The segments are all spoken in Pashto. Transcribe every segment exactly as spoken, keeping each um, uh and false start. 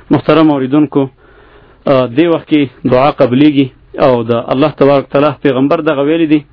محترم اوریدونکو دی وخت کې دعا قبليږي او د الله تبارک تعالی پیغمبر دغه ویلي دي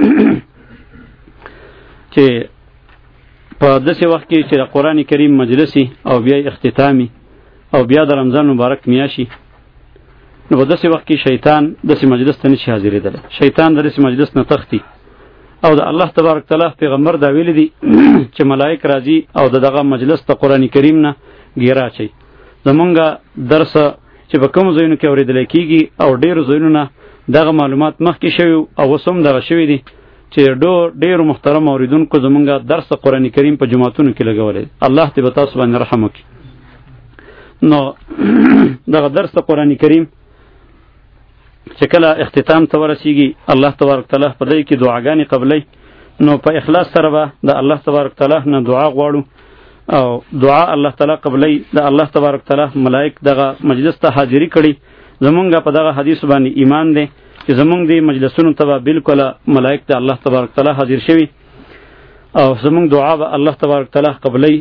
چې په داسې وخت کې چې د قرآن کریم مجلسي او بیا اختتامي او بیا د رمضان مبارک میاشي، نو په داسې وخت کې شیطان داسې مجلس ته نشي حاضرېدلی. شیطان د داسې مجلس نه تښتي او د الله تبارک تعالی پیغمبر دا ویلي دي چې ملائک راځي او د دغه مجلس د قرآن کریم نه ګیره اچوي. زمونږ درس چې په کوم ځایونو کې اورېدلی کېږي او ډېرو ځایونو نه دغه معلومات مخکې شوي او اوس هم دغه شوي دي چې ډېرو محترم اورېدونکو زمونږ درس قرآن کریم په جوماتونو کې لګولی. الله دې په تاسو باندې رحم وکړي. نو دغه درس قرآن کریم چې کله اختتام ته ورسیږي، الله تبارک تعالی په دې کې دعاګانې قبلوي، نو په اخلاص سره به د الله تبارک تعالی نه دعا غواړو او دعا الله تعالی قبلوي. د الله تبارک تعالی ملائک دغه مجلس ته حاضری کړي. زمونږ په دغه حدیث باندې ایمان دی چې زمونږ د مجلسونو ته به بالکل ملائک د الله تبارک تعالی حاضر شوي او زمونږ دعا به الله تبارک تعالی قبلوي.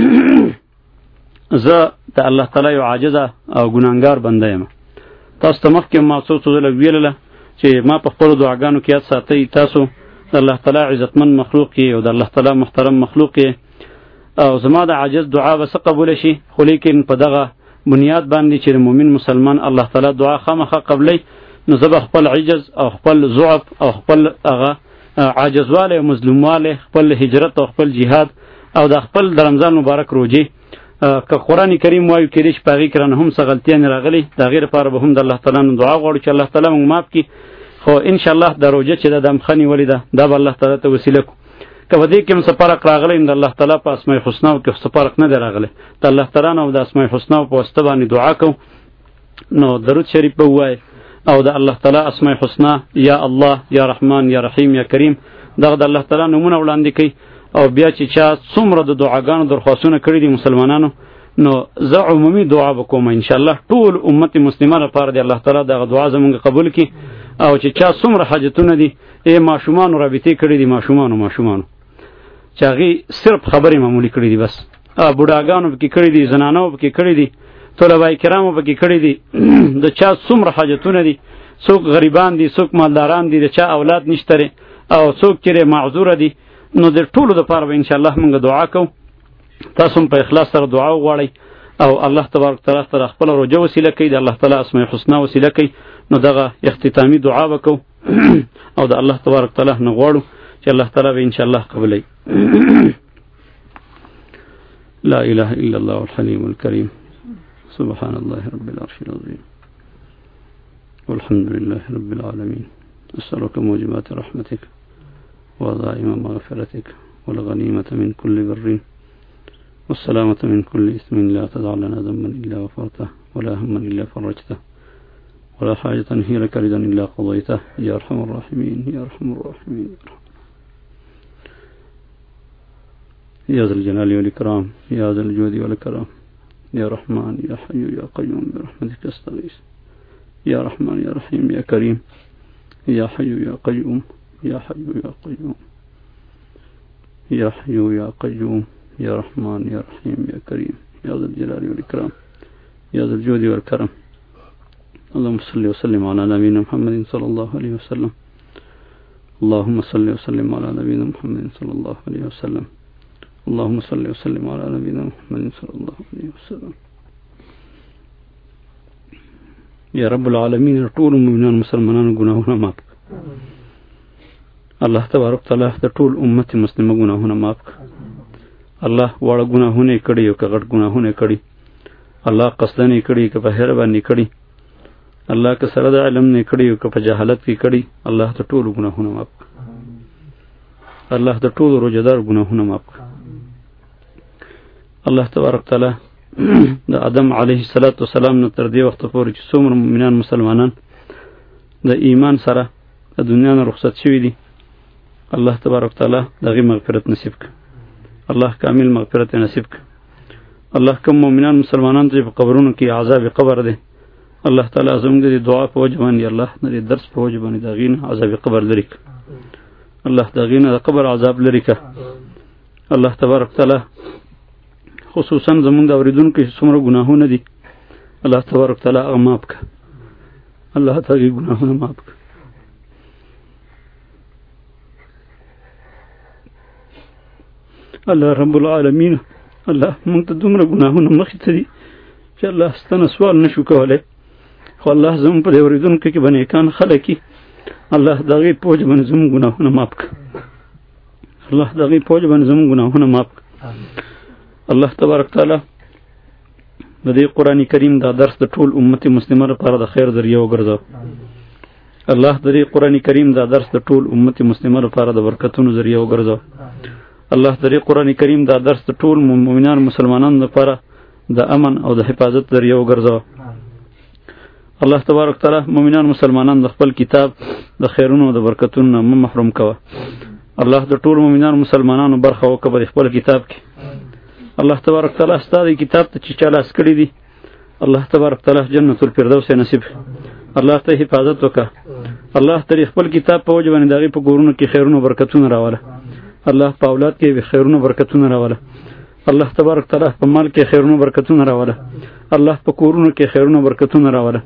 زه د الله تعالی یو عاجزه او ګناهګار بنده یم. تاسو ته مخکې ما څو څو ځله ویلله چې ما په خپلو دعاګانو کې یاد ساتئ، تاسو د الله تعالی عزتمن مخلوق یې او د الله تعالی محترم مخلوق یې او زما د عاجز دعا به څه قبوله شي، خو لیکن په دغه بنیاد باندې چې د مؤمن مسلمان الله تعالی دعا خامخا قبلی، نو زه به خپل عجز او خپل ضعف او خپل هغه عاجزوالی او مظلوموالی، خپل هجرت او خپل جهاد او د خپل د رمضان مبارک روجې که قرآن کریم وایو کېدای شي په هغې کې رانه هم څه غلطیانې راغلي، د هغې لپاره به هم د الله تعالی نه دعا غواړو چې الله تعالی موږ معاف کړي. خو انشاءالله دا روژه چې ده دا مخه نیولې ده، دا به الله تعالی ته وسیله کړو. که په دې کې هم څه فرق راغلی نو د الله تعالی په اسماء الحسناو کې څه فرق نه دی راغلی، د الله تعالی نه او د اسماء الحسناو په واسطه باندې دعا کوو، نو درود شریف به ووایو او د الله تعالی اسماء الحسنا یا الله یا رحمان یا رحیم یا کریم دغه د الله تعالی نومونه وړاندې کوي. او بیا چې چا څومره د دعاګانو درخواستونه کړي دي مسلمانانو، نو زه عمومي دعا وکوم انشاءالله ټول امت مسلمه لپاره دی الله تعالی دغه دعا زمونږ قبول کړي. او چې چا څومره حاجتونه دي ای ماشومانو رابطې کړي دي، ماشومانو ماشومانو چې هغې صرف خبرې معمولي کړي دي، بس بوډاګانو پکې کړي دي، زنانو پکې کړي دي، طلبه کرامو پکې کړي دي. د چا څومره حاجتونه دي، څوک غریبان دي، څوک مالداران دي، د چا اولاد نشته او څوک چې معذوره دي، نو د ټولو دپاره به انشاءالله موږ دعا کوو. تاسو هم په اخلاص سره دعا وغواړئ او الله تبارک تعالی سره خپل روجه وسیله کوي، د الله تعالی اسماء الحسنا وسیله کوي، نو دغه اختتامی دعا وکړو او د الله تبارک تعالی نه غواړو چې الله تعالی به انشاءالله قبلوي. لا اله الا الله الحلیم الکریم سبحان الله رب العرش العظیم والحمد لله رب العالمين. أسألك موجبات رحمتك وعزائم مغفرتك والغنيمة من كل بر والسلامة من كل اسم لا تدع لنا ذنبا إلا غفرته ولا هما إلا فرجته ولا حاجة هي لك رضا إلا قضيته يا أرحم الراحمين يا أرحم الراحمين يا ذا الجلال والإكرام يا ذا الجود والكرام يا رحمن يا حي يا قيوم برحمتك أستغيث يا رحمن يا رحيم يا كريم يا حي يا قيوم يا حي يا قيوم يا حي يا قيوم يا رحمن يا رحيم يا كريم يا ذا الجلال والإكرام يا ذا الجود والكرم. اللهم صل وسلم على نبينا محمد صلى الله عليه وسلم. اللهم صل وسلم على نبينا محمد صلى الله عليه وسلم. اللهم صل وسلم على نبينا محمد صلى الله عليه وسلم. یا رب العالمین ټول مومنان مسلمانانو ګناهونه معاف کړه. الله تبارک تعالی د ټول امت مسلمه ګناهونه معاف کړه. الله واړه ګناهونه کړي او که غټ ګناهونه کړي، الله قصدن کړي که په هر باندې کړي، الله که سره د علم نه کړي او که په جهالت کې کړي، الله د ټول ګناهونه معاف کړه. الله د ټول روزدار ګناهونه معاف کړه. الله تبارک تعالی د آدم علیه السلام نه تر دې وخته پورې چې څومره مؤمنان مسلمانان د ایمان سره د دنیا نه رخصت شوي دي، الله تبارک تعالی د هغې مغفرت نصیب کړه. الله کامل مغفرت نصیب کړه. الله کوم مؤمنان مسلمانان چې په قبرونو کې عذاب قبر دی، الله تعالی زموږ د دعا په وجه باندې، الله د درس په وجه باندې د هغې نه عذاب قبر لرې کړه. الله د هغې نه د قبر عذاب لرې کړه. الله تبارک تعالی خصوصا زمونږ د اورېدونکو چې څومره ګناهونه دي، الله تبارک تعالی هغه معاف کړه، الله تعالی ګناهونه معاف کړه. الله رب العالمین الله موږ ته دومره ګناهونه مخې ته دي چې الله ستنه سوال نشو کولی، خو الله زموږ په دې اورېدونکو کې به نیکان خلک وي، الله د هغې په وجه باندې زموږ ګناهونه معاف کړه، الله د هغې په وجه باندې زموږ ګناهونه معاف کړه. الله تبارک تعالی د دې قرآن کریم دا درس د ټول امت مسلمه لپاره د خیر ذریعه وګرځاو. الله د دې قرآن کریم دا درس د ټول امت مسلمه لپاره د برکتونو ذریعه وګرځاو. الله د دې قرآن کریم دا درس د ټول مؤمنان مسلمانانو لپاره د امن او د حفاظت ذریعه وګرځاو. الله تبارک تعالی مؤمنان مسلمانان د خپل کتاب د خیرونو او د برکتونو نه مه محروم کوه. الله د ټول مؤمنان مسلمانانو برخه وکړه په خپل کتاب کې. الله تبارک تعالی ستاسو کتاب ته چې چا لاس کړی دی، الله تبارک تعالی جنت الفردوس نصیب، الله ته حفاظت وکړه. الله ته خپل کتاب په وجه باندې دغه په کورونو کې خیرونه برکتونه راوله، الله په اولاد کې خیرونه برکتونه راوله، الله تبارک تعالی په مال کې خیرونه برکتونه راوله، الله په کورونو کې خیرونه برکتونه راوله.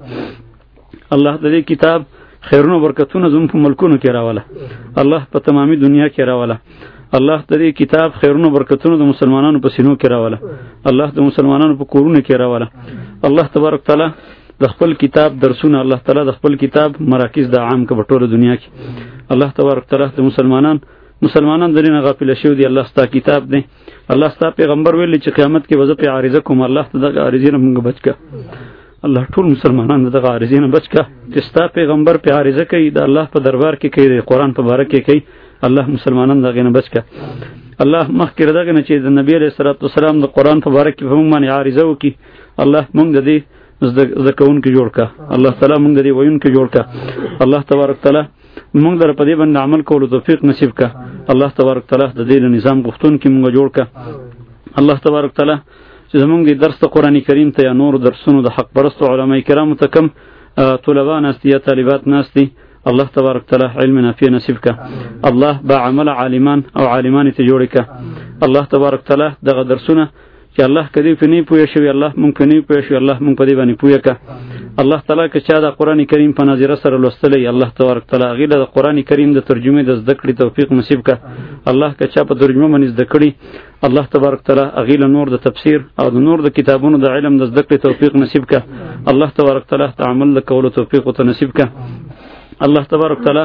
الله د دې کتاب خیرونه برکتونه زموږ په ملکونو کې راوله، الله په تمامي دنیا کې راوله. الله د دې کتاب خیرونه برکتونه د مسلمانانو په سینو کې راوله، الله د مسلمانانو په کورونو کې راوله. الله تبارک تعالی د خپل کتاب درسونه، الله تعالی د خپل کتاب مراکز د عام کې په ټوله دنیا کې. الله تبارک تعالی د مسلمانان مسلمانان درینه غافل شوی دی، الله ستا کتاب دی، الله ستا پیغمبر ویلی چې قیامت کې وظیفه عارضه کوم، الله ته دغه عارضې نه موږ بچ کا. الله ټول مسلمانان دغه عارضې نه بچ کا چې ستا پیغمبر په عارضه کوي، د الله په دربار کې کوي، د قرآن په باره کې کوي، الله مسلمانان دغه نه بچ کا. الله مخکې دغه نه چې د نبی علیه الصلاۃ والسلام د قرآن په باره کې په موږ باندې عارضه وکړي، الله موږ د دې زده کوونکي جوړ کا، الله تعالی موږ د دې ویونکي جوړ کا. الله تبارک تعالی موږ در په دې باندې عمل کولو توفیق نصیب کا. الله تبارک تعالی د دې نظام غوښتونکي موږ جوړ کا. الله تبارک تعالی چې زمونږ د درس د قرآن کریم ته یا نور درسونو د حق پرستو علماء کرامو ته کم طلبا ناستی یا طالبات ناستی، الله تبارک تعالی علم نافع نصیب کا. الله با عمل عالمان او عالمان ته جوړ کا. الله تبارک تعالی دغه درسونه چې الله کدی په نه پوهه شوی، الله مونږ نه پوهه شوی، الله مونږ په دې باندې پوهه کا. الله تعالی که چا د قرآن کریم په نظر سره لوستلی، الله تبارک تعالی غیله د قرآن کریم د ترجمه د زده کړې توفیق نصیب کا. الله که چا په ترجمه باندې زده کړي، الله تبارک تعالی غیله نور د تفسیر او د نور د کتابونو د علم د زده کړې توفیق نصیب کا. الله تبارک تعالی تعامل د کولو توفیق او نصیب کا. الله تبارک تعالی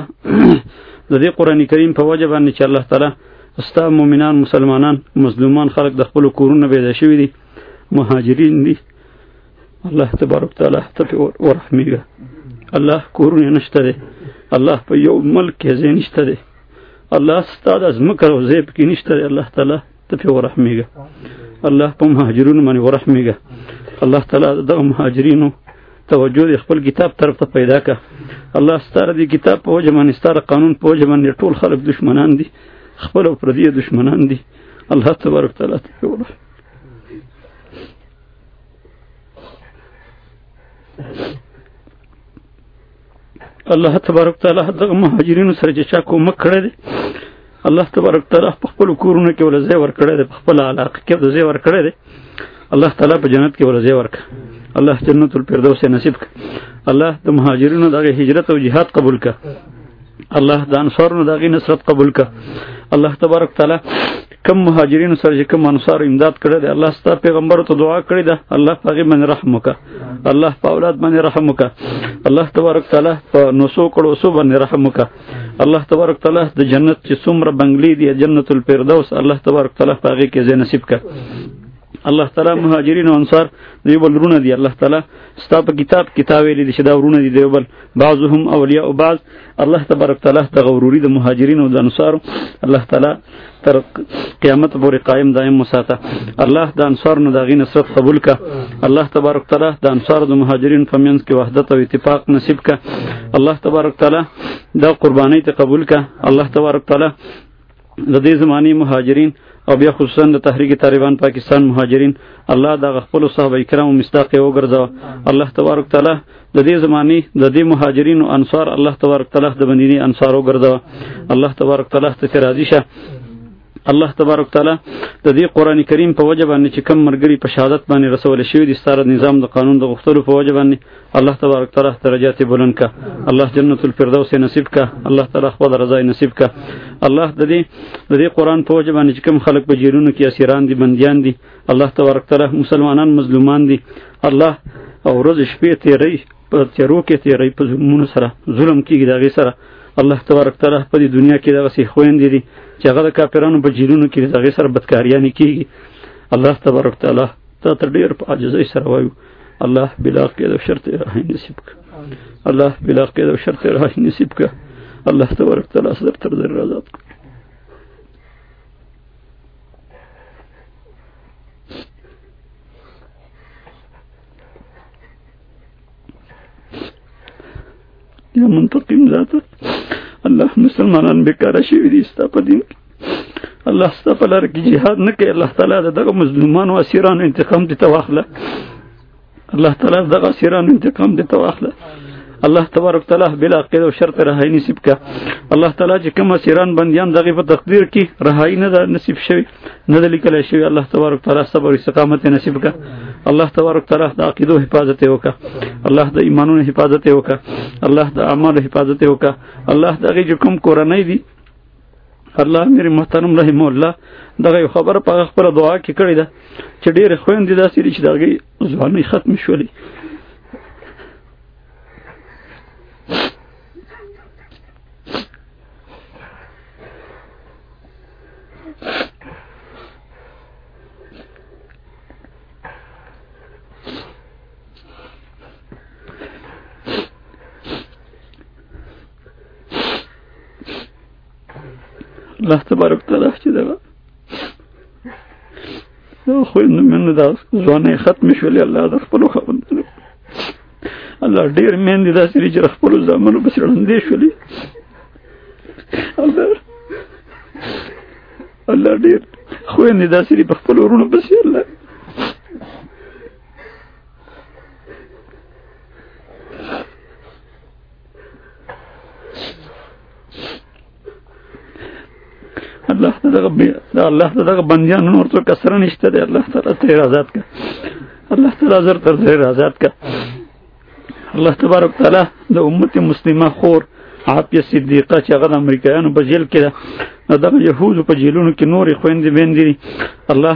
د دې قرآن کریم په وجه باندې چې الله تعالی استا مومنان مسلمانان مظلومان خلق د خپل کورونه پیدا شوی دي، مهاجرین دي، الله تبارک تعالی ته ورحمیږه. الله کورونه نشته دي، الله په یو ملک کې ځای نشته دي، الله ستا د ځمکه او ځای پکې نشته دي، الله تعالی ته ورحمیږه. الله په مهاجرینو باندې ورحمیږه. الله تعالی دغه مهاجرینو توجه د خپل کتاب طرف ته پیدا کا. الله ستاره دی کتاب په وجه باندې، ستاره قانون په وجه باندې ټول خلق دشمنان دي، خپل او پردي دشمنان دي، الله تبارک تعالی ته ورحمیږه. الله تبارک تعالی دغه مهاجرینو سره چې چا کومک کړی دی، الله تبارک تعالی په خپل کورونو کې ول ځای ورکړی دی، په خپل علاقه کې ول ځای ورکړی دی، الله تعالی په جنت کې ول ځای ورک، الله جنت الفردوس نصیب ک. الله د مهاجرینو دغه هجرت او جهاد قبول ک. الله د انصارونو دغه نصرت قبول ک. الله تبارک تعالی کم مهاجرینو سره چې کم انصار امداد کړی دی، الله ستاسو پیغمبر ته دعا کړې ده، الله هغه باندې رحم وکړه، الله په اولاد باندې رحم وکړه، الله تبارک تعالی په نوسو کړو سو باندې رحم وکړه. الله تبارک تعالی د جنت چې څومره بنگلې دي جنت الفردوس، الله تبارک تعالی په هغه کې ځای نصیب کړه. الله تعالی مهاجرین او انصار دی بل رونه دی، الله تعالی ستا په کتاب کتاب ویلي دي چې دا ورونه دي دی بل بعضهم اولیاء او بعض. الله تبارک تعالی د غوروري د مهاجرین او د انصار الله تعالی تر قیامت پورې قائم دائم مساته. الله د انصار نو دغه نصرت قبول کا. الله تبارک تعالی د انصار او د مهاجرین په منځ کې وحدت او اتفاق نصیب کا. الله تبارک تعالی د قربانی ته قبول کا. الله تبارک تعالی د دې زمانی مهاجرین او بیا خصوصا د تحریک طالبان پاکستان مهاجرین، الله د خپل صحابه کرام مصداق یو ګرځاو. الله تبارک تعالی د دې زمانی د دې مهاجرین او انصار الله تبارک تعالی د بندینی انصارو ګرځاو. الله تبارک تعالی ته راضی شه. الله تبارک تعالی د دې قران کریم په وجه باندې چې کم مرګري په شهادت باندې رسول شوی دي ستاره نظام د قانون د غوښتلو په وجه باندې الله تبارک تعالی درجات بلند کا الله جنت الفردوس نصیب کا الله تعالی خپل رضا نصیب کا الله د دې د دې قران په وجه باندې چې کم خلق په جیرونو کې اسیران دي بنديان دي الله تبارک تعالی مسلمانان مظلومان دي الله او ورځ شپې تیری په تیرو کې تیری په ظلمونو سره ظلم کیږي دغه سره الله تبارک تعالی په دې دنیا کې دغه سي خويندې دي چې هغه د کافرانو په جیلونو کې دغه سره بدکاریانې کیږي الله تبارک تعالی ته تر ډیر په عاجزۍ سره وایو الله بلا قید او شرط راه نصیب ک الله بلا قید او شرط راه نصیب ک الله تبارک تعالی سره تر در رضات یا منتقم ذات الله مسلمانان بیکاره شوي دي ستا په دین کې الله ستا په لاره کې جهاد نه کوي الله تعالی د دغه مظلومانو اسیرانو انتقام دې ته واخله الله تعالی دغه اسیرانو انتقام دې ته واخله الله تبارک تعالی بلا قید او شرط رهایی نصیب کا الله تعالی چې کوم اسیران بندیان دغه په تقدیر کې رهایی نه نصیب شوی نه د لیکل شوی الله تبارک تعالی صبر او استقامت نصیب کا الله تبارک تعالی د عقیدو حفاظت وکا الله د ایمانونو حفاظت وکا الله د اعمالو حفاظت وکا الله دغه کوم کورنۍ دي الله میر محترم رحم الله دغه خبره په خپل دعا کې کړی ده چې ډېر خويندې داسې دي چې دغه ځواني ختم شولې الله تبارک تعالی چې دغه خو نو من دا ځواني ختم شولې الله د خپل خوندنه الله ډیر مين دي دا سری چې خپل زمانو بس وړاندې شولې الله الله ډیر خو نه دا سری په خپل ورونو بس الله الله دغه الله دغه بندیان نور څه کسر نشته دی الله تعالی ته آزاد کا الله تعالی زر تر زر آزاد کا الله تبارک تعالی د امت مسلمه خور عافیه صدیقه چې هغه د امریکایانو په جیل کې ده دغه يهودو په جیلونو کې نورې خويندې بیندې الله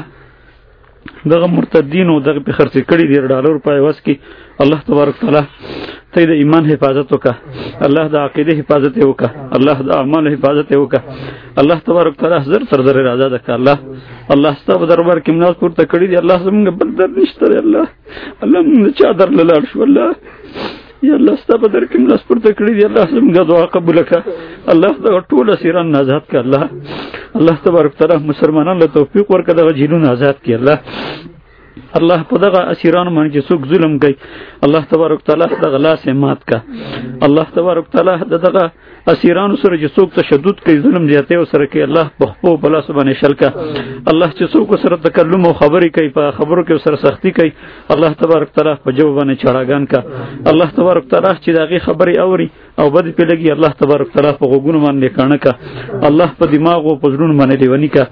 دغه مرتدین او دغه په خرڅ کړي دي ډالر په وس کې الله تبارک تعالی ته د ایمان حفاظت وکا الله د عقیده حفاظت وکا الله د اعمال حفاظت وکا الله تبارک تعالی زر تر زر آزاد کا الله الله ستاسو دربار کې مناظ پورته کړی دی الله زموږ بل در نشته الله الله موږ چا در لاړ شو الله یا الله ستاسو در کې مناظ پورته کړی دی الله زموږ دعا قبول کړه الله د ټول اسیران آزاد کړه الله الله تبارک تعالی مسلمانانو له توفیق ورکړه د جیلونو آزاد کړه الله الله په دغه اسیرانو باندې چې څوک ظلم کوي الله تبارک تعالی دغه لاس مات کا الله تبارک تعالی دغه اسیرانو سره چې څوک تشدد کوي ظلم زیاته او سره کوي الله په خپل بلا سبحانه شلکا الله چې څوک سره تکلم او خبرې کوي په خبرو کې سره سختی کوي الله تبارک تعالی په جواب باندې چړاګان کا الله تبارک تعالی چې دغه خبرې اوري او بد په لګي الله تبارک تعالی په غوګونو باندې کانه کا الله په دماغ او په زړونو باندې دیونی کا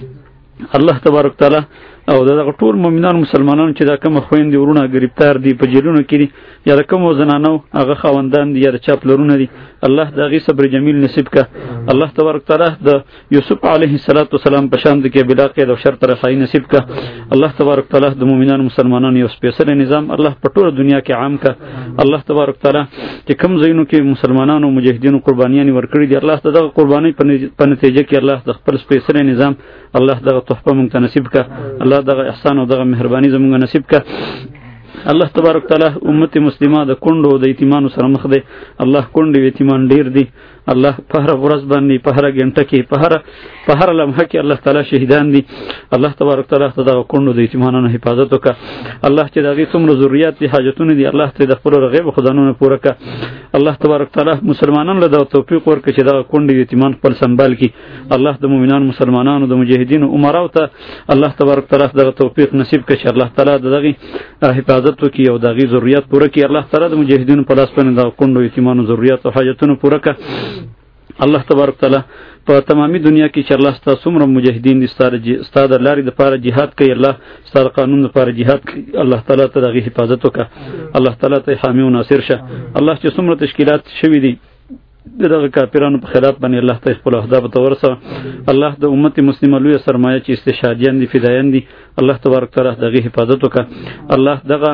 الله تبارک تعالی او دغه ټول مؤمنان مسلمانانو چې دا کوم خويندې ورونه گرفتار دي په جیلونو کې دي یا کوم زنانو هغه خاوندان دي یا چاپ لرونه دي الله دغه صبر جمیل نصیب کا الله تبارک تعالی د یوسف علیه السلام په شان د کې بلا قید او شرط رسای نصیب کا الله تبارک تعالی د مؤمنان مسلمانانو یو سپیشل نظام الله په ټول دنیا کې عام کا الله تبارک تعالی چې کوم زینو کې مسلمانانو مجاهدینو قربانیان ورکړي دي الله دغه قربانی په نتیجه کې الله د خپل سپیشل نظام الله دغه تحفه مونږ ته نصیب کا الله دغه احسان او دغه مهرباني زموږ نصیب کا الله تبارک تعالی امت مسلمه د کندو د یتیمانو سره مخ دی الله کندو یتیمان ډیر دي الله په هر ورځ باندې په هر غنټه کې په هر په هر لمحه کې الله تعالی شهیدان دي الله تبارک تعالی د کندو د یتیمانو حفاظت وکړه الله چې دغه څومره ضرورت دي حاجتونه دي الله ته د خپل غیب خدانونو پوره کړه الله تبارک تعالی مسلمانانو له توفیق ورکړي چې دغه کندو یتیمان خپل سنبال کړي الله د مؤمنانو مسلمانانو د مجاهدینو عمراو ته الله تبارک تعالی دغه توفیق نصیب کړي چې الله تعالی دغه حفاظت وکړي او دغه ضرورت پوره کړي الله تعالی د مجاهدینو په لاس باندې د کندو یتیمانو ضرورت او حاجتونه پوره کړي الله تبارک تعالی په تمامي دنیا کې چې الله ستاسو څومره مجاهدین دي ستاسو د لارې لپاره jihad کوي، الله ستاسو قانون لپاره jihad کوي، الله تعالی ته دغه حفاظت وکړه، الله تعالی ته حامی او ناصر شه. الله چې څومره تشکیلات شوي دي دغه کافرانو په خلاف باندې الله ته خپل اهداف ته ورسوه. الله د امت مسلمه لویه سرمایه چې استشهادیان دي، فدایان دي، الله تبارک تعالی دغه حفاظت وکړه. الله دغه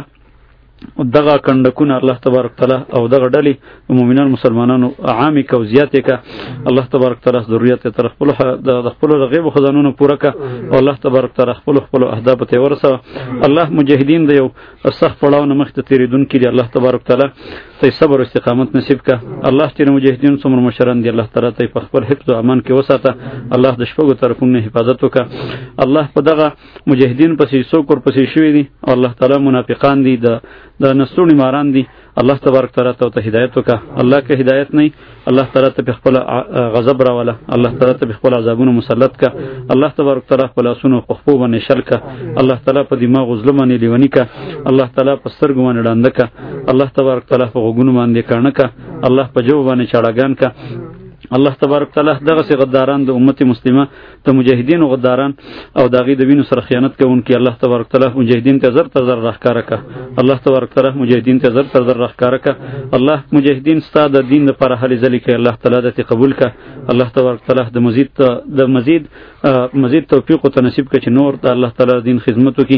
دغه کندکونه الله تبارک تعالی او دغه ډلې مؤمنان مسلمانانو عامي کو زیاتې کا، الله تبارک تعالی ضرورت تر خپل د خپل غیب خزانونو پوره کا، او الله تبارک تعالی خپل خپل اهداف ته ورسوه. الله مجاهدین د یو سخت پړاو نه مخ ته تیریدونکي دي، الله تبارک تعالی ته صبر او استقامت نصیب کا. الله چې مجاهدین څومره مشران دي الله تعالی ته په خپل حفظ او امان کې وساته، الله د شپږو طرفونو حفاظت وکړه. الله په دغه مجاهدین پسې څوک ور پسې شوي دي، الله تعالی منافقان دي، د د نسونی ماران دي، الله تبارک تعالی ته هدایت وکړه. الله که هدایت نه الله تعالی ته خپل غضب راوله، الله تعالی ته خپل عذابونو مسلط کا، الله تبارک تعالی خپل اسونو په خپو باندې شل کا، الله تعالی په دماغ ظلمانه لیونی کا، الله تعالی په سترګو باندې ډاند کا، الله تبارک تعالی په غوګونو باندې کړه کا، الله په جو باندې چاړهګان کا. الله تبارک تعالی دغه سي غداران د امت مسلمه ته مجاهدین او غداران او داغي د وینو سره خیانت کوونکي الله تبارک تعالی مجاهدین ته زر تر زر راخاره کا، الله تبارک تعالی مجاهدین ته زر تر زر راخاره کا. الله مجاهدین ستاسو د دین لپاره هلي ځلې کوي، الله تعالی دې قبول کا. الله تبارک تعالی د مزید د مزید مزید توفیق او نصیب کړي چې نور د الله تعالی دین خدمت وکړي.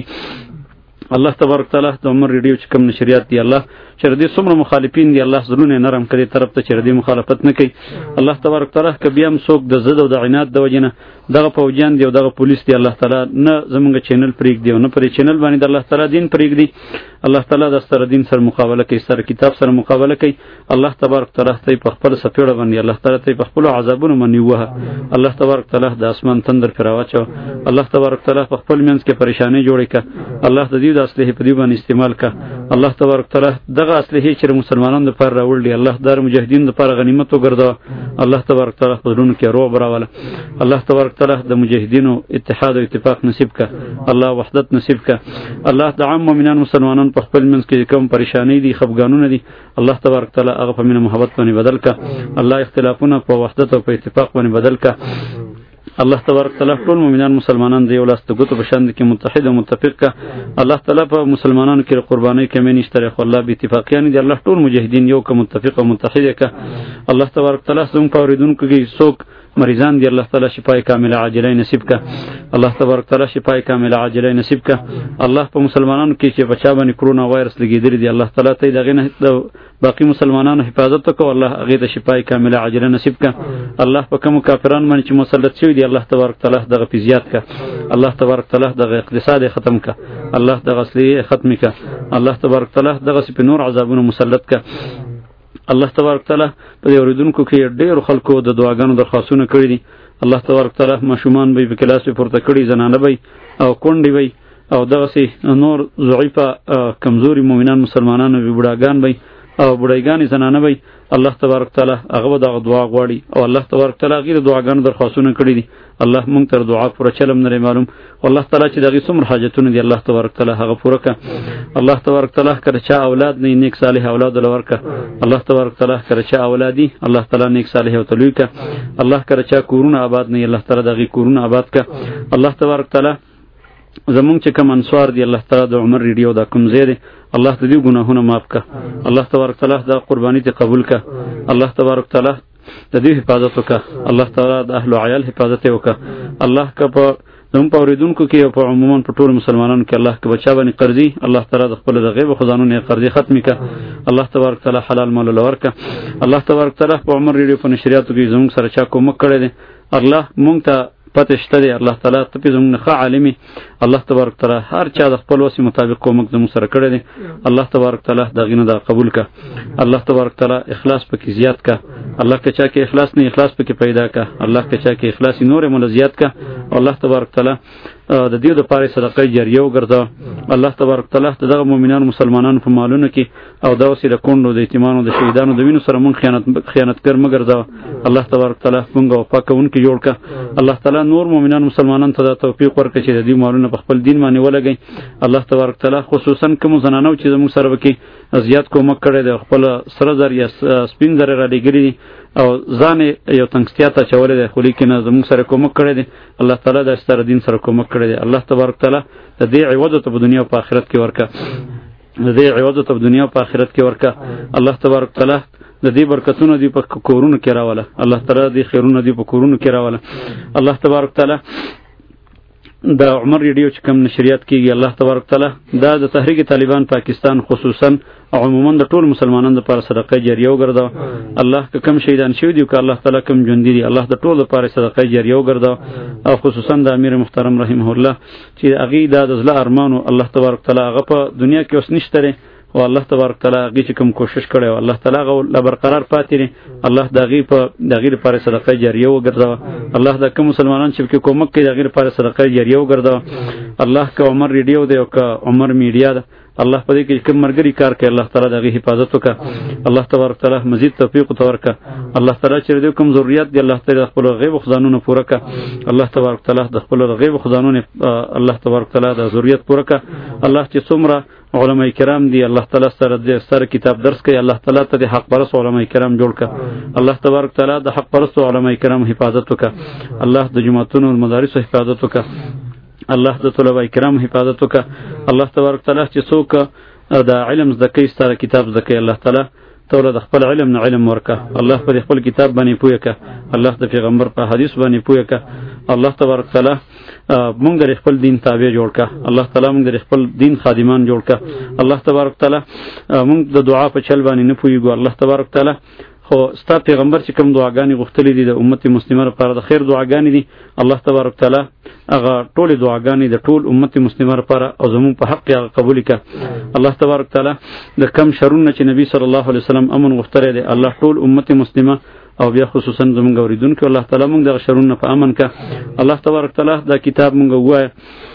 الله تبارک تعالی د عمر ریډیو چې کوم نشریات دی الله چې دې څومره مخالفین دي الله زړونه نرم کړي طرف ته چې دې مخالفت نه کوي. الله تبارک تعالی ک بیا هم څوک د زد او د عناد د وجنه دغه فوجان دی او دغه پولیس دی الله تعالی نه زمونږ چینل پریک دی او نه پر چینل باندې د الله تعالی دین پریک دی. الله تعالی د ستر دین سره مقابله کوي، سره کتاب سره مقابله کوي. الله تبارک تعالی ته په خپل سفیړه باندې الله تعالی ته په خپل عذابونو باندې وه. الله تبارک تعالی د اسمان تندر فراواچو، الله تبارک تعالی په خپل منځ کې پریشانی جوړی کا، الله د دې د اصله په دې باندې استعمال کا. الله تبارک تعالی دغه اصله چې مسلمانانو لپاره راوړي الله دار مجاهدین لپاره غنیمت وګرځاو. الله تبارک تعالی په دونو کې روح براواله. الله تبارک تعالی د مجاهدینو اتحاد او اتفاق نصیب کا، الله وحدت نصیب کا. الله د عام مؤمنان مسلمانان په خپل منځ کې کوم پریشانی دي خفګانونه دي الله تبارک تعالی هغه په مینه محبت باندې بدل کا. الله اختلافونه په وحدت او په اتفاق باندې بدل کا. الله تبارک تعالی ټول مؤمنان مسلمانان دی ولاسته ګوتو په شان کې متحد او متفق کا. الله تعالی په مسلمانانو کې قرباني کمې نشته، خو الله به اتفاقیان دي الله ټول مجاهدین یو کا متفق او متحد کا. الله تبارک تعالی څنګه پوریدونکو کې څوک مریضان دی الله تعالی شفای کامله عاجله نصیب کا. الله تبارک تعالی شفای کامله عاجله نصیب کا. الله په مسلمانانو کې چې بچا باندې کرونا وایرس لګیدل دی الله تعالی ته دغه نه باقی مسلمانانو حفاظت وکړه، الله هغه ته شفای کامله عاجله نصیب کا. الله په کوم کافرانو باندې چې مسلط شوی دی الله تبارک تعالی دغه فزیات کا، الله تبارک تعالی دغه اقتصاد ختم کا، الله دغه اصلي ختم کا، الله تبارک تعالی دغه په نور عذابونو مسلط کا. الله تبارک تعالی په دې اوریدونکو کې ډېر خلکو د دعاګانو درخواستونه کړې دي. الله تبارک تعالی ماشومان به په کلاس پورته کړي، زنانه به او کونډې به او دغه سي نور ضعیفه کمزوري مؤمنان مسلمانانو به بډاګان به او بډایګانې زنانه به الله تبارک تعالی هغه دغه دعا غواړي او الله تبارک تعالی غیر دعاګانو درخواستونه کړې دي. الله مونږ تر دعا پوره چلم نه معلوم والله تعالی چې دغه څومره حاجتونه دي الله تبارک تعالی هغه پوره کا. الله تبارک تعالی کړه چا اولاد نه نیک صالح اولاد ولور کا. الله تبارک تعالی کړه چا اولادي الله تعالی نیک صالح او تلوي کا. الله کړه چا کورونه آباد نه الله تعالی دغه کورونه آباد کا. الله تبارک تعالی زمونږ چې کوم انصار دی الله تعالی د عمر ریډیو دا کوم زیاده الله دې ګناهونه معاف کا. الله تبارک تعالی دا قربانی ته قبول کا. الله تبارک تعالی د دې حفاظت وکا. الله تعالی د اهل او عیال حفاظت وکا. الله کا په زموږ په اوریدونکو کې او په عموما په ټول مسلمانانو کې الله کا بچا باندې قرضي الله تعالی د خپل د غیب خزانو نه قرضي ختم کا. الله تبارک تعالی حلال مال لور کا. الله تبارک تعالی په عمر ریډیو په نشریاتو کې زموږ سره چا کومک کړی دی الله مونږ ته پته شته دی الله تعالی ته په زموږ نه ښه عالمي الله تبارک تعالی هر چا د خپل وسې مطابق کومک زموږ سره کړی دی الله تبارک تعالی دا غینه دا قبول کا. الله تبارک تعالی اخلاص پکې زیات کا. الله که چا کې اخلاص نه اخلاص پکې پیدا کا. الله که چا کې اخلاص نور مول زیات کا. الله تبارک تعالی د دې د پاره صدقه جاریه وګرځاو. الله تبارک تعالی دغه مؤمنان مسلمانانو په مالونو کې او د وسیله کونډو د یتیمانو د شهیدانو د وینو سره مونږ خیانت خیانتګر مګر ځاو. الله تبارک تعالی مونږ او پاکونکي جوړ کا. الله تعالی نور مؤمنان مسلمانانو ته توفیق ورکړي چې د دې مالونو په خپل دین باندې ولګي. الله تبارک تعالی خصوصا کوم زنانو چې موږ سره وکي زیات کومک کړي د خپل سره زر یا سپین زر را لګري او ځان یو تنگستیا ته چولې ده، خو لیکن زموږ سره کومک کړی دی. الله تعالی د ستر دین سره کومک کړی دی. الله تبارک تعالی د دې عوض ته په دنیا او په آخرت کې ورکا، د دې عوض ته په دنیا او په آخرت کې ورکا. الله تبارک تعالی د دې برکتونو دی په کورونو کې راوله. الله تعالی دې خیرونه دی په کورونو کې راوله. الله تبارک تعالی د عمر ریډیو چې کوم نشریات کیږي، الله تبارک تعالی دا د تحریک طالبان پاکستان خصوصا عموما د ټول مسلمانانو لپاره صدقه جاریه وګرځاو. الله که کم شهیدان شوی دی، که الله تعالی کم ژوندي دي، الله د ټول لپاره صدقه جاریه وګرځاو. او خصوصا د امیر محترم رحمه الله چې هغه د زړه ارمانو الله تبارک تعالی هغه په دنیا کې اوس نشته او الله تبارک تعالی هغه چې کوم کوشش کړي او الله تعالی هغه لا برقرار پاتې دي، الله د هغه په د هغه لپاره صدقه جاریه وګرځاو. الله د کوم مسلمانان چې کومک کوي د هغه لپاره صدقه جاریه وګرځاو. الله که عمر ریډیو دی او که عمر میډیا ده، الله په دې کې کوم مرګري کار کوي، الله تعالی دغه حفاظت وکړه. الله تبارک تعالی مزید توفیق ورکړه. الله تعالی چې دې کوم ضرورت دی الله تعالی خپل غیب خزانونو پوره کړه. الله تبارک تعالی د خپل غیب خزانونو الله تبارک تعالی د ضرورت پوره کړه. الله چې څومره علماء کرام دی الله تعالی سره د سره کتاب درس کوي، الله تعالی ته د حق پرست علماء کرام جوړ کړه. الله تبارک تعالی د حق پرست علماء کرام حفاظت وکړه. الله د جماعتونو او مدارس حفاظت وکړه. الله د طلبه کرام حفاظت وکړه. الله تبارک تعالی چې څوک د علم زکه ستاره کتاب زکه الله تعالی توله د خپل علم نه علم ورکه. الله په خپل کتاب باندې پوهه ک، الله د پیغمبر په حدیث باندې پوهه ک. الله تبارک تعالی مونږ د خپل دین تابع جوړ ک. الله تعالی مونږ د خپل دین خادمان جوړ ک. الله تبارک تعالی مونږ د دعا په چل باندې نه پوهیږو. الله تبارک تعالی خو ستا پیغمبر چې کوم دعاګانې غوښتلې دي د امت مسلمه لپاره د خیر دعاګانې دي، الله تبارک تعالی هغه ټول دعاګانې د ټول امت مسلمه لپاره او زمون په حق هغه قبول کړه. الله تبارک تعالی د کم شرونه چې نبی صلی الله علیه وسلم امن غوښتلی دی، الله ټول امت مسلمه او بیا خصوصا زمونږ اوریدونکو الله تعالی مونږ دغه شرونه په امن کړه. الله تبارک تعالی دا کتاب مونږ ووایه.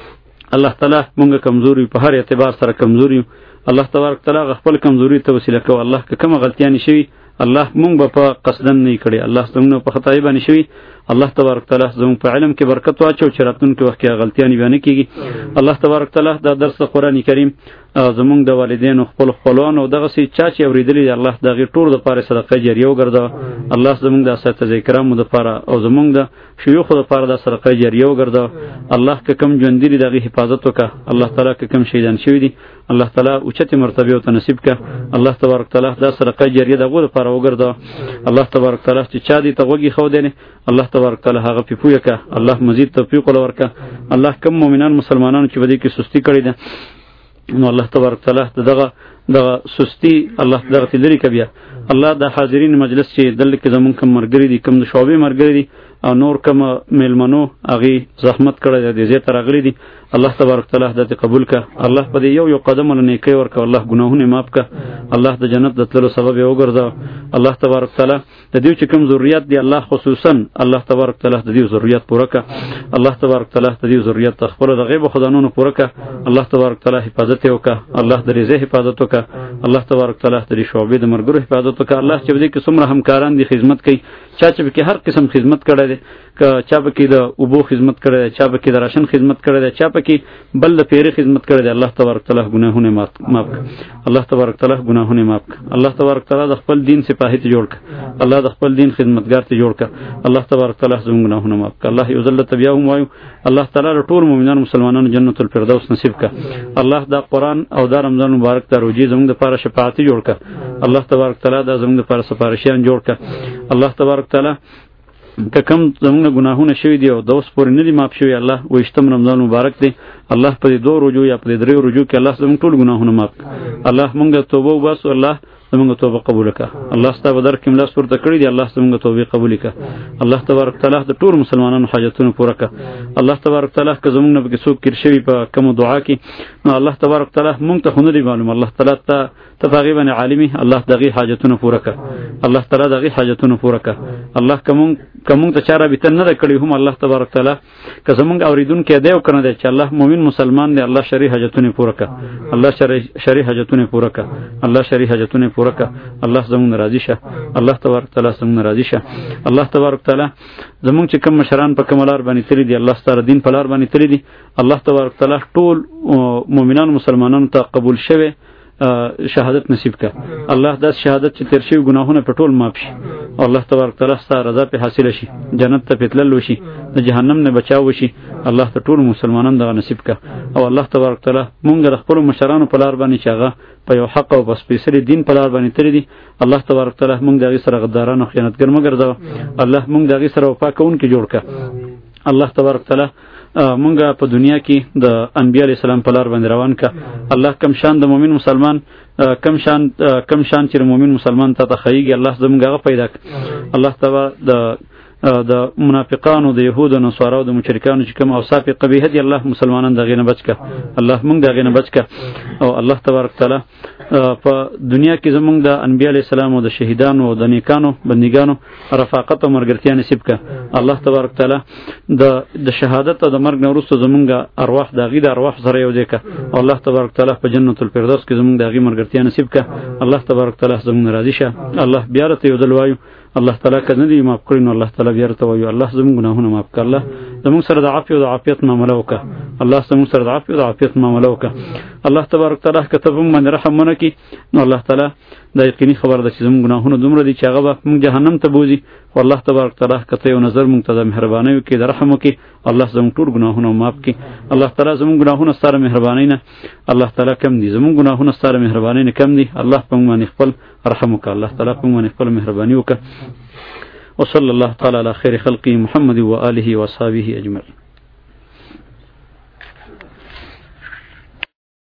الله تعالی مونږ کمزوري په هر اعتبار سره کمزوري، الله تبارک تعالی خپل کمزوري ته وسیله کوي. الله که کومه غلطیانی شوي الله مونږ به په قصدن نه کړي، الله زموږ په خطای باندې شوي. الله تبارک تعالی زموږ په علم کې برکت واچو چې راتلونکي وخت کې غلطیانی بیان کیږي. الله تبارک تعالی دا درس قرآن کریم زموږ د والدینو خپل خپلوان او دغه سي چا چې اوریدلی الله دغه ټول د پاره صدقه جاریه وګرځا. الله زموږ د اساتذه کرامو د پاره او زموږ د شيوخ د پاره د صدقه جاریه وګرځا. الله که کم ژوند دي دغه حفاظت وکړه. الله تعالی که کم شهیدان شوی دي الله تعالی اوچته مرتبه او نصیب کړه. الله تبارک تعالی دا صدقه جاریه دغه لپاره وګرځا. الله تبارک تعالی چې چا دي ته وګي خو دینه الله تبارک تعالی هغه پیپویا کا. الله مزید توفیق ورکړه. الله کوم مؤمنان مسلمانانو چې بده کې سستی کړی ده نو الله تبارک تعالی دغه دغه سستی الله دغه تلری کبیا. الله د حاضرین مجلس چې دلته کې زمون کوم مرګری دي کوم د شوبې مرګری دي او نور کوم میلمنو اغي زحمت کړی دی زه تر غلی دي الله تبارک تعالی دې قبول کا. الله په دې یو یو قدم له نیکی ورکا. الله ګناهونه معاف کا. الله د جنت د تلو سبب یې وګرځا. الله تبارک تعالی د دې چې کوم ضرورت دی الله خصوصا الله تبارک تعالی د دې ضرورت پوره کا. الله تبارک تعالی د دې ضرورت خپل د غیب خدانونو پوره کا. الله تبارک تعالی حفاظت وکا. الله د رزق حفاظت وکا. الله تبارک تعالی د شعبې د مرګرو حفاظت وکا. الله چې دې کې څومره همکاران دي خدمت کوي، چا چې کې هر قسم خدمت کړی دی، که چا به کې د اوبو خدمت کړی دی، چا به کې د راشن خدمت کړی دی، چا به کې بل د پیری خدمت کړی دی، الله تبارک تعالی ګناهونه معاف کړه. الله تبارک تعالی ګناهونه معاف کړه. الله تبارک تعالی د خپل دین سپاهی ته جوړ کړه. الله د خپل دین خدمتګار ته جوړ کړه. الله تبارک تعالی زموږ ګناهونه معاف کړه. الله یو ذل تبیا هم وایو الله تعالی ټول مؤمنان مسلمانانو جنت الفردوس نصیب کړه. الله دا قرآن او دا رمضان مبارک ته روزي زموږ لپاره شفاعت جوړ کړه. الله تبارک تعالی دا زموږ لپاره سفارشیان جوړ کړه. الله تبارک تعالی که کم زموږ ګناهونه شوي دي او د اوس پورې نه دي معاف شوي الله ویشتم رمضان مبارک دی الله په دې دوه روزو یا په دې درې روزو کې الله زموږ ټول ګناهونه معاف کړي. الله مونږ توبه وباسو. الله زمونږ توبه قبول کړه. الله ستاسو په در کې ملاس ورته کړی دی، الله زمونږ توبه قبول کړه. الله تبارک تعالی د ټول مسلمانانو حاجتونه پوره کړه. الله تبارک تعالی که زمونږ نه به څوک کیر شوی په کوم دعا کې، نو الله تبارک تعالی مونږ ته خو نه دی معلوم، الله تعالی ته تفاغیبا عالمی، الله دغه حاجتونه پوره کړه. الله تعالی دغه حاجتونه پوره کړه. الله کوم کوم ته چاره بیت نه کړی هم الله تبارک تعالی که زمونږ اوریدون کې دی او کنه دی چې الله مؤمن مسلمان دی، الله شری حاجتونه پوره کړه. الله شری شری حاجتونه پوره کړه. الله شری حاجتونه پوره کړه. الله زمونږ راضي شه. الله تبارک تعالی زمونږ راضي شه. الله تبارک تعالی زمونږ چې کوم مشران په کوملار باندې تللی دي، الله ستاره دین په لار باندې تللی دي، الله تبارک تعالی ټول مؤمنان مسلمانانو ته قبول شوه شهادت نصیب کا. الله دا شهادت چې تیر شي ګناهونه په ټول معاف شي. الله تبارک تعالی ستاسو رضا په حاصل شي، جنت ته پتلل شي، د جهنم نه بچاو شي. الله ته ټول مسلمانانو دا نصیب کا. او الله تبارک تعالی مونږ د خپل مشرانو په لار باندې چاغه په یو حق او بس پیسري دین په لار باندې تری دي، الله تبارک تعالی مونږ دغه سره غداران او خیانتګر مګر دا الله مونږ دغه سره وفا کوونکې جوړ کا. الله تبارک تعالی مونږه په دنیا کې د انبیاء علیه السلام په لار باندې روان کا. الله کم شان د مؤمن مسلمان کم شان کم شان چې مؤمن مسلمان ته تخیږي، الله زمونږه پیدا ک. الله تعالی د د منافقانو د يهودو او نصاراو د مشرکانو چې کوم اوصاف قبیحه دي، الله مسلمانان دغه نه بچ کا. الله مونږ دغه نه بچ کا. او الله تبارک تعالی په دنیا کې زمونږ د انبیاء علیه السلام او د شهیدانو او د نیکانو بندګانو رفاقت او مرګرتیا نصیب کا. الله تبارک تعالی د د شهادت او د مرګ نه وروسته زمونږ ارواح د غیر ارواح سره یو ځای کا. الله تبارک تعالی په جنت الفردوس کې زمونږ د غیر مرګرتیا نصیب کا. الله تبارک تعالی زمونږ راضي شه. الله بیا رته یو دل وایو الله تعالی کنه دی معاف کړی، نو الله تعالی بیا رته وایو الله زمونږ ګناهونه معاف کړه. الله زمونږ سره د عافیت او د عافیت معاملې وکړه. الله زمونږ سره د عافیت او د عافیت معاملې وکړه. الله تبارک تعالی کتب باندې رحم ونکړي، نو الله تعالی دا یقیني خبر ده چې زمونږ ګناهونه دومره دي چې هغه به موږ جهنم ته بوزي. خو الله تبارک تعالی کته یو نظر موږ ته د مهربانۍ وکړي، د رحم وکړي، الله زموږ ټول ګناهونه معاف کړي. الله تعالی زموږ ګناهونه ستاره مهربانۍ نه الله تعالی کم دي، زموږ ګناهونه ستاره مهربانۍ نه کم دي. الله په موږ باندې خپل رحم وکړه. الله تعالی په موږ باندې خپل مهرباني وکړه. وصلی الله تعالی علی خیر خلقه محمد و آله و اصحابہ اجمعین.